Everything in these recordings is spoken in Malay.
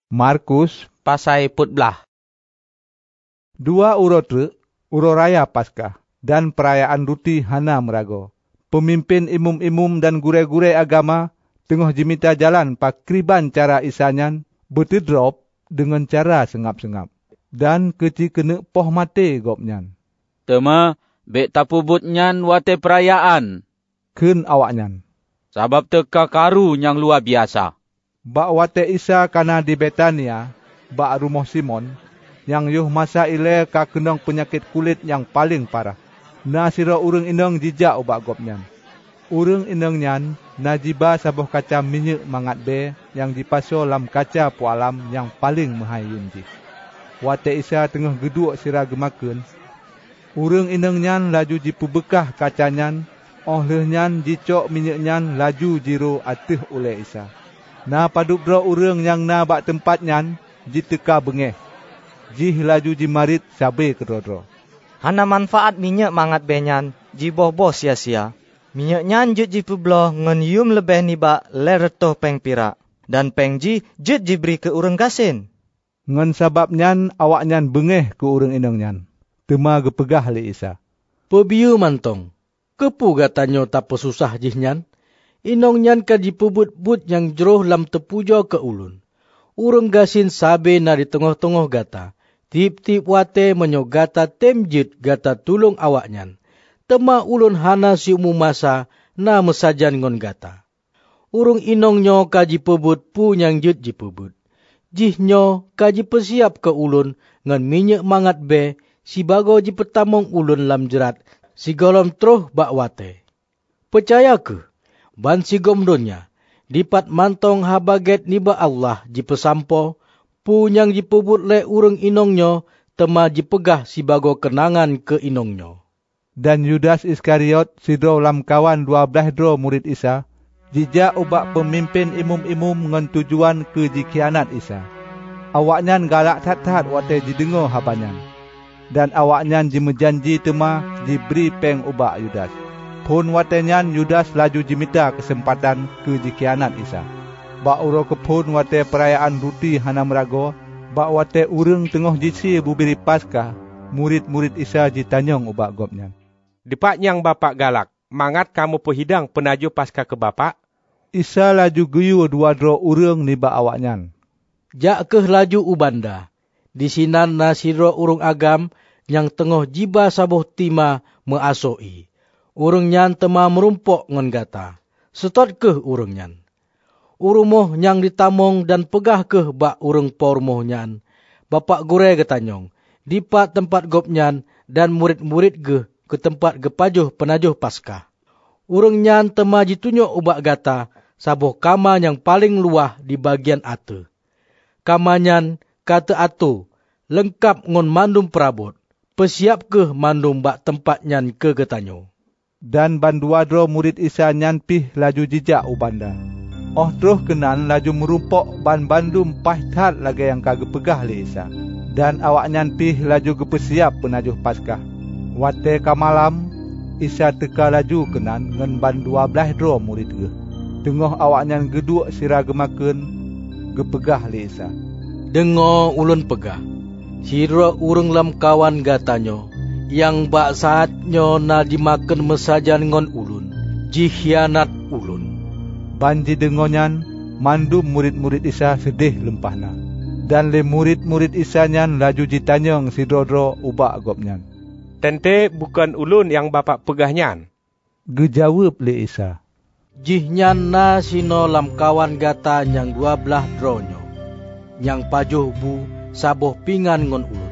Markus pasai putblah. 2 uro raya Paskah dan perayaan ruti hana merago. Pemimpin imum-imum dan gure-gure agama tengah jimita jalan pakriban cara isanyan bertidrop dengan cara sengap-sengap. Dan keci kena poh mate gopnyan. Tema, bek tapubut nyan wate perayaan. Ken awaknyan. Sabab teka karu yang luar biasa. Bak wate Isa kana di Betania, bak rumah Simon, yang yuh masa ile ka kenong penyakit kulit yang paling parah. Na sira urang inong jijak ubak gopnyan. Urang inong nyan najiba sabuh kaca minyak mangat be yang dipaso lam kaca pualam yang paling mahayun ji. Wate Isa tengah geduk sira gemakeun. Urang inong nyan laju jipubekah kacanyan, oleh nyan jicok minyak nyan laju jiro atih oleh Isa. Na paduk bro urang yang na bak tempat nyan jiteka bengeh. Jih laju jimarit sabe kedodro. Hana manfaat minyak mangat benyan, jiboh-boh sia-sia. Minyak nyan jut jipubloh ngen yum lebih nibak leretoh peng pirak. Dan peng ji jut jiberi ke urang gasin. Ngen sabab nyan awak nyan bengeh ke urang inong nyan. Tema gepegah li Isa. Pebiu mantong. Kepu gatanyo tak pesusah jih nyan. Inong nyan ka jipubut-but yang jeroh lam tepujo ke ulun. Urang gasin sabe na di tengah-tengah gata. Tip-tip wate menyo gata temjit gata tulung awak nyan. Tema ulun hana si umum masa na mesajan ngon gata. Urung inong nyo ka jipubut pu yang jut jipubut. Jih nyo ka jipesiap ke ulun ngan minyak mangat be si bago jipetamong ulun lam jerat si golom troh bak wate. Percaya ke? Ban si gomdonya, dipat mantong habaget niba Allah jipesampo, punyang jipubut le urang inongnyo, tema jipegah si bago kenangan ke inongnyo. Dan Yudas Iskariot sidro lam kawan 12 dro murid Isa, jijak ubak pemimpin imum-imum ngan tujuan ke jikhianat Isa. Awaknyan galak tat-tat wate jidengo habanyan. Dan awaknyan jimejanji tema diberi peng ubak Yudas. Pun watenyan Yudas laju jimita kesempatan ke jikhianat Isa. Bak uro kepun wate perayaan ruti hana merago, bak wate urang tengah jisi bubiri Paskah, murid-murid Isa jitanyong ubak gopnyan. Dipak yang bapak galak, mangat kamu pehidang penaju Paskah ke bapak? Isa laju geyu 2 dro urang niba awaknyan. Jak keh laju ubanda. Di sinan na siro urung agam yang tengah jiba sabuh tima measoi. Urang nyan tema merumpok ngon gata. Setot keh urang nyan. Urumoh yang ditamong dan pegah keh bak urang pormoh nyan. Bapak gure getanyong. Dipak tempat gop nyan dan murid-murid geh ke tempat gepajuh penajuh Paskah. Urang nyan tema jitunjuk ubak gata sabuh kama yang paling luah di bagian ate. Kamanyan kata atu lengkap ngon mandum perabot. Pesiap keh mandum bak tempat nyan ke getanyo. Dan ban 2 dro murid Isa nyan pih laju jijak ubanda. Oh droh kenan laju merumpok ban bandum pahtat lagi yang kagak pegah li Isa. Dan awak nyan pih laju gepesiap penajuh Paskah. Wate kamalam Isa teka laju kenan ngan ban 12 dro murid ge. Tengah awak nyan geduk sira gemakeun gepegah li Isa. Dengo ulun pegah. Sira urang lam kawan gatanyo. Yang bak saatnyo na dimakan mesajan ngon ulun. Jikhianat ulun. Banji dengonyan, mandum murid-murid Isa sedih lempahna. Dan le murid-murid Isa nyan laju jitanyong si drodro ubak gopnyan. Tente bukan ulun yang bapak pegahnya. Gejawab le Isa. Jih nyan na sino lam kawan gata yang 12 dronyo. Yang pajuh bu sabuh pingan ngon ulun.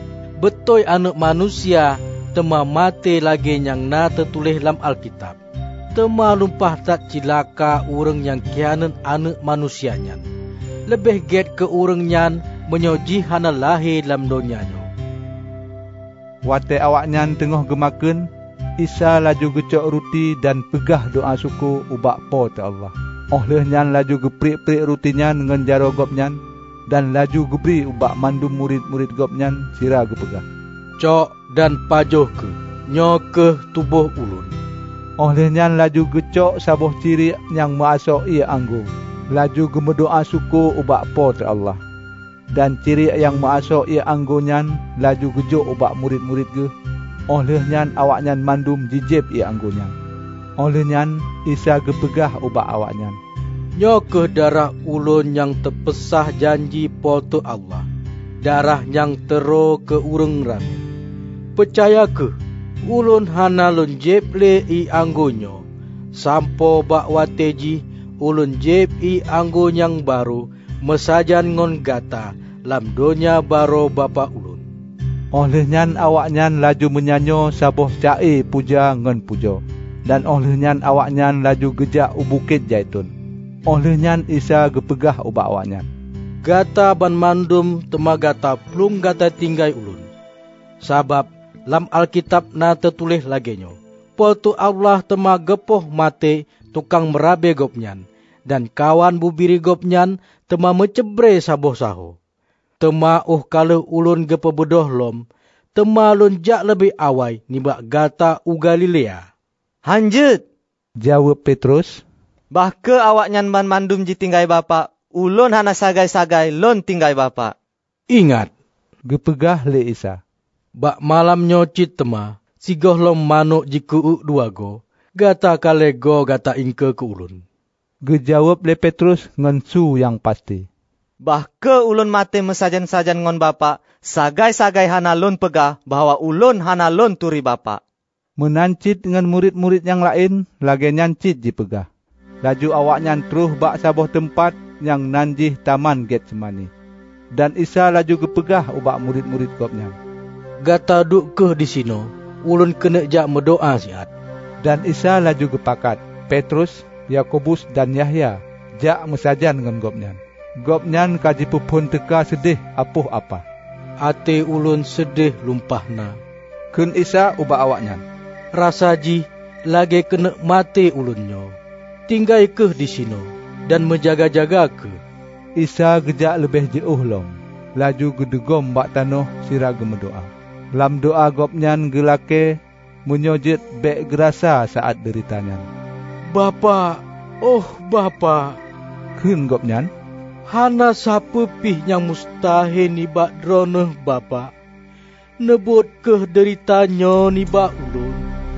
Betul anak manusia tema mate lagi yang na tertulis dalam Alkitab. Tema lumpah tak cilaka urang yang kianan anak manusianya. Lebih get ke urang nyan menyoji hana lahir dalam dunianya. Wate awak nyan tengah gemakeun, Isa laju gecok ruti dan pegah doa syukur ubak po ta Allah. Oleh nyan laju geprik-prik rutinya dengan jaro gopnyan. Dan laju geberi ubak mandum murid-murid gopnyan sira gepegah. Cok dan pajoh ke, nyo ke tubuh ulun. Oleh nyan laju gecok sabuh ciri yang maasok ia anggo. Laju gemedoa syukur ubak po ta Allah. Dan ciri yang maasok ia anggonyan laju gejuk ubak murid-murid ge. Olehnya awaknyan mandum jijib ia anggonyan. Olehnya Isa gepegah ubak awaknyan. Nyo ke darah ulun yang terpesah janji potu Allah. Darah yang tero ke urang rame. Percaya ke ulun hana lun jeb le i anggonyo. Sampo bak wateji ulun jeb i anggo yang baru mesajan ngon gata lam donya baro bapa ulun. Olehnya awaknyan laju menyanyo saboh cae puja ngon pujo. Dan olehnya awaknyan laju gejak u Bukit Jaitun. Olehnya Isa gepegah ubak awaknyan. Gata ban mandum tema gata plung gata tinggai ulun. Sabab lam Alkitab na tertulis lagenyo. Potu Allah tema gepoh mate tukang merabe gopnyan. Dan kawan bubiri gopnyan tema mecebre saboh saho. Tema kalau ulun gepebedoh lom. Tema lun jak lebih awai nibak gata u Galilea. Hanjut, Jawab Petrus. bahke awaknyan ban mandum ji tinggai bapa. Ulun hana sagai-sagai lon tinggai bapa. Ingat, Gepegah le Isa. bak malam nyocit tema, sigoh lom manuk jiku dua go, gata kale go gata ingke ke ulun. Gejawab le Petrus ngan su yang pasti. Bahke ulun mate mesajan-sajan ngon bapa, sagai-sagai hana lon pegah bahwa ulun hana lon turi bapa. Menancit dengan murid-murid yang lain, lagi nyancit dipegah. Laju awaknyan teruh bak saboh tempat yang nanjih taman Getsemani. Dan Isa laju gepegah ubak murid-murid kopnya. Gata duk ke di sino, ulun kena jak mendoa siat. Dan Isa laju gepakat, Petrus, Yakobus dan Yahya, jak mesajan dengan gopnyan. Gopnyan kaji pupun teka sedih apuh apa. Ate ulun sedih lumpahna. Kun Isa ubak awaknyan. Rasa ji, lagi kena mati ulunnya. Tinggai ke di sino, dan menjaga-jaga ke. Isa gejak lebih jauh lom. Laju gedegom bak tanoh sira gemedoa. Lam doa gopnyan gelake menyojit bek gerasa saat deritanya. Bapa, oh bapa, Kun gopnyan. hana sapa pih yang mustahil nibak droneh bapa. Nebut ke deritanya nibak ulun.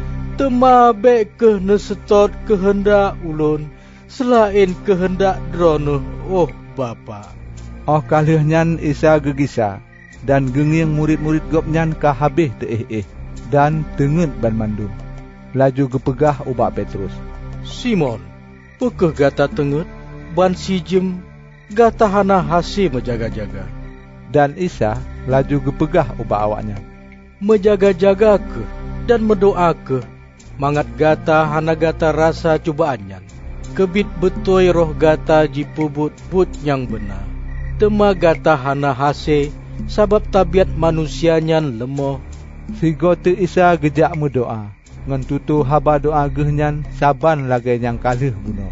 Tema bek ke nesetot kehendak ulun. Selain kehendak droneh, oh bapa. Oh kalihnya Isa gegisa. Dan genging murid-murid gopnyan ka habis teih-ih. Dan tenget ban mandum. Laju gepegah ubak Petrus. Simon, pekeh gata tenget, ban sijem, gata hana hasil menjaga-jaga. Dan Isa laju gepegah ubak awaknya. Menjaga-jaga ke dan mendoa ke. Mangat gata hana gata rasa cubaannya. Kebit betoi roh gata jipubut-but yang benar. Tema gata hana hasil, sabab tabiat manusianya lemah. Sigo te Isa gejak mendoa. Ngan tutu haba doa gehnyan saban lagi yang kalih bunuh.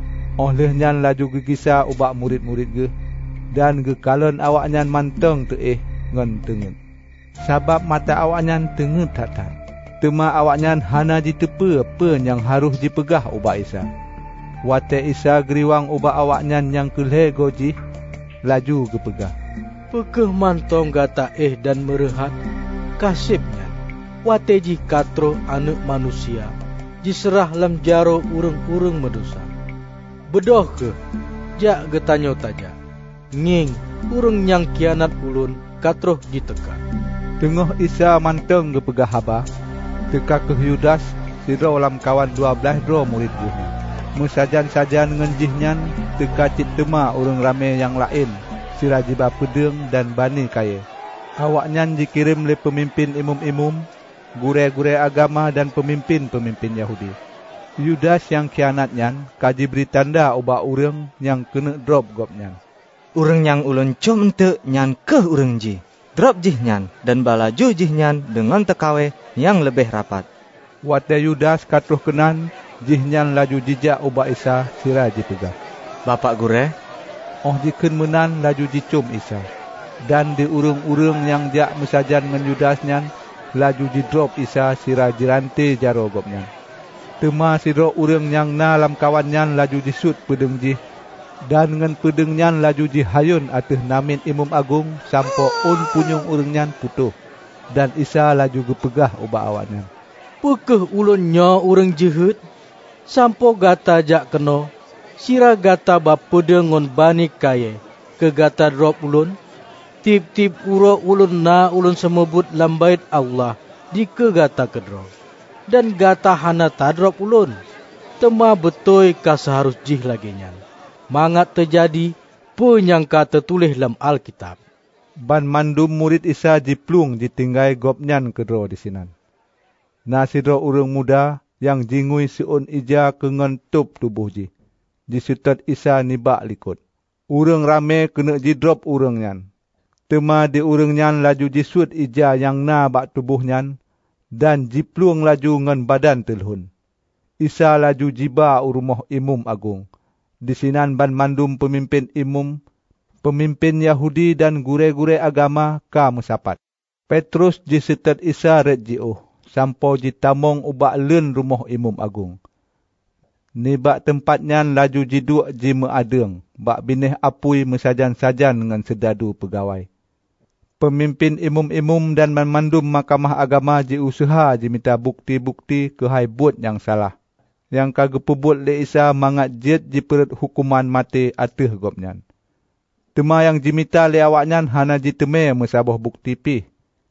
Olehnyan laju gegisa ubak murid-murid ge. Dan gekalon awaknyan manteng teih ngan tenget. Sabab mata awaknyan tenget tatat. Tema awaknyan hana ditepe apa yang harus dipegah ubak Isa. Wate Isa geriwang ubak awaknyan yang keleh goji. Laju gepegah. Pekeh mantong gata dan merehat. Kasibnya. Wate ji katro anak manusia. Diserah lam jaro urang-urang medosa. Bedoh ke? Jak getanyo taja. Nging urang yang kianat ulun katro diteka. Tengah Isa manteng gepegah haba. Teka ke Yudas, sira lam kawan 12 dro murid ge. Mesajan-sajan ngenjihnya teka cit tema urang rame yang lain. Sira jiba pedeng dan bani kaya. Awaknyan dikirim le pemimpin imum-imum, gure-gure agama dan pemimpin-pemimpin Yahudi. Yudas yang khianatnya kaji beri tanda ubak urang yang kena drop gopnyan. Urang yang ulun com ente nyan ke urang ji. Drop jih nyan dan balaju jih nyan dengan tekawe yang lebih rapat. Wate Yudas katruh kenan, jih nyan laju jijak ubak Isa sira dipegah. Bapak gure, Oh jiken menan laju dicum Isa. Dan di urang-urang yang jak mesajan ngan Yudas nyan, laju didrop Isa sira jirante jaro gopnyan. Tema sira urang yang na lam kawan nyan laju disut pedeng jih. Dan dengan pedengnya laju jihayun atas namin imam agung sampai punyung urangnya putuh. Dan Isa laju gepegah ubah awaknya. Pekeh ulunnya urang jehet, sampo gata jak kena, sira gata bapeda ngon bani kaye, ke gata drop ulun, tip-tip uro ulun na ulun semebut lambait Allah, di ke gata kedro. Dan gata hana tadrop ulun, tema betoi ka seharus jih laginya. Mangat terjadi, penyangka tertulis dalam Alkitab. Ban mandum murid Isa jiplung ditinggai gopnyan kedro di sinan. Nasidro urang muda yang jingui siun ija kengen tup tubuh ji. Disutat Isa nibak likut. Urang rame kena jidrop urang nyan. Tema di urang nyan laju jisut ija yang na bak tubuh nyan. Dan jiplung laju ngan badan telhun. Isa laju jiba urumah imam agung. Di sinan ban mandum pemimpin imam, pemimpin Yahudi dan gure-gure agama ka musapat. Petrus jisetat Isa red jiuh, sampo jitamong ubak leun rumah imam agung. Nibak tempatnya laju jiduk ji meadeng, bak bineh apui mesajan-sajan dengan sedadu pegawai. Pemimpin imam-imam dan mandum mahkamah agama ji usaha ji minta bukti-bukti kehaibut yang salah. Yang kagepubut le Isa mangat jet ji perut hukuman mati ateh gopnyan. Tema yang jimita le awaknyan hana jiteme mesabah bukti pi.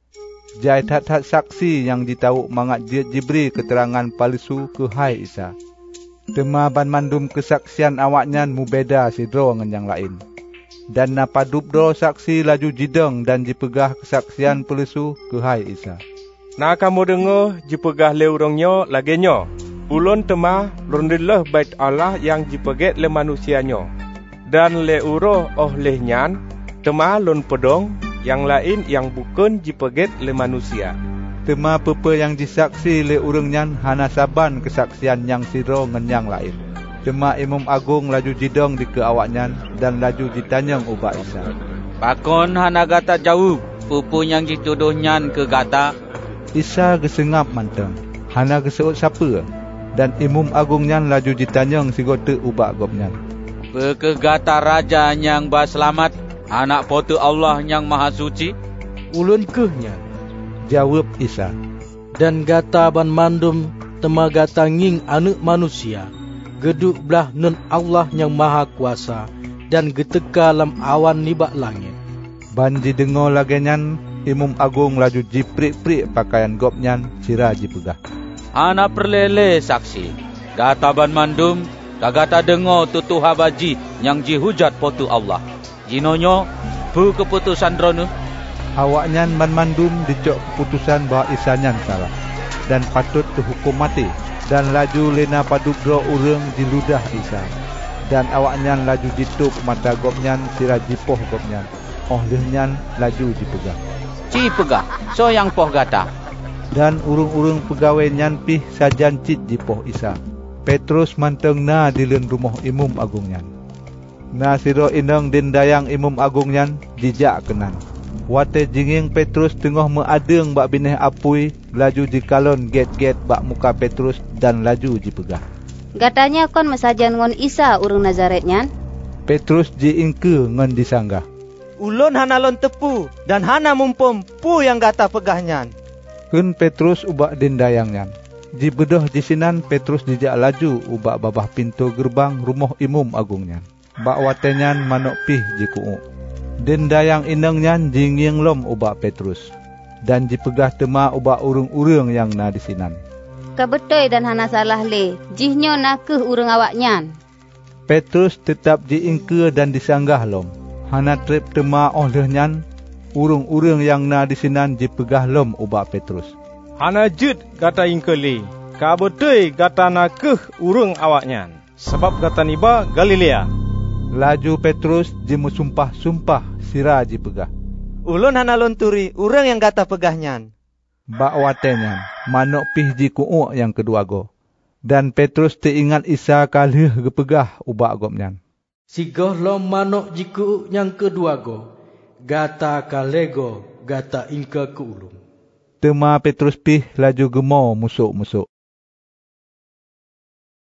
Jai hat-hat saksi yang ditau mangat jet jiberi keterangan palsu ke hai Isa. Tema ban mandum kesaksian awaknyan mubeda sidro ngan yang lain. Dan napadup do saksi laju jideng dan jipegah kesaksian palsu ke hai Isa. Na kamu dengar jipegah le urangnya lagenyo. Ulun tema rundillah bait Allah yang jipeget le manusianyo. Dan le uroh lehnyan tema lun pedong yang lain yang bukan jipeget le manusia. Tema pepe yang disaksi le urangnya hana saban kesaksian yang siro ngan yang lain. Tema imam agung laju jidong di ke awaknya dan laju ditanyang ubah Isa. Pakon hana gata jauh, pupu yang dituduhnya ke gata. Isa gesengap manteng, hana geseut siapa. Dan imam agungnya laju ditanyang si gote ubak gopnya. Bekegata raja yang berselamat, anak potu Allah yang maha suci. Ulun kehnya. Jawab Isa. Dan gata ban mandum tema gata nging anak manusia. Geduk belah nun Allah yang maha kuasa. Dan geteka lam awan nibak langit. Ban didengar lagenyan, imam agung laju jiprik-prik pakaian gopnyan sira jipegah. Anak perlele saksi. Gata ban mandum, kagata dengo tutu habaji yang jihujat potu Allah. Jinonyo, bu keputusan dronu. Awaknya ban mandum dicok keputusan bahawa Isa nyan salah. Dan patut dihukum mati. Dan laju lena paduk dro urang diludah Isa. Dan awaknya laju ditup mata gopnya sira jipoh gopnya. Lehnyan laju dipegah. Pegah, so yang poh gata. Dan urung-urung pegawai nyan pih sajan cit jipoh Isa. Petrus manteng na di leun rumah imam agungnya. Na siro inang din dayang imam agungnya jijak kenan. Wate jinging Petrus tengah meadeng bak bineh apui, laju jikalon get-get bak muka Petrus dan laju jipegah. Gatanya kon mesajan ngon Isa urang Nazaret nyan. Petrus jiingke ngon disanggah. Ulun hana lon tepu dan hana mumpum pu yang gata pegahnya. Kun Petrus ubak din dayangnya. Di bedah di sinan Petrus dijak laju ubak babah pintu gerbang rumah imam agungnya. Bak watenyan manok pih jiku'u. Den dayang inangnya jinging lom ubak Petrus. Dan jipegah tema ubak urung-urung yang na di sinan. Kabetoy dan hana salah le. Jihnyo nakeh urang awaknya. Petrus tetap diingke dan disanggah lom. Hana trip tema lehnyan. Urung-urung yang na di sinan jipegah lom ubak Petrus. Hana jut gata ingkeli. Kabetui gata nakeh urung awaknya. Sebab gata niba Galilea. Laju Petrus jimusumpah-sumpah sira jipegah. Ulun hana lonturi urang yang gata pegahnya. Bak watenya manok pih jiku'u yang kedua go. Dan Petrus teringat Isa kalih gepegah ubak gopnya. Sigoh lom manok jiku yang kedua go. Gata kalego, gata ingka ke ulung. Tema Petrus pih laju gemo musuk-musuk.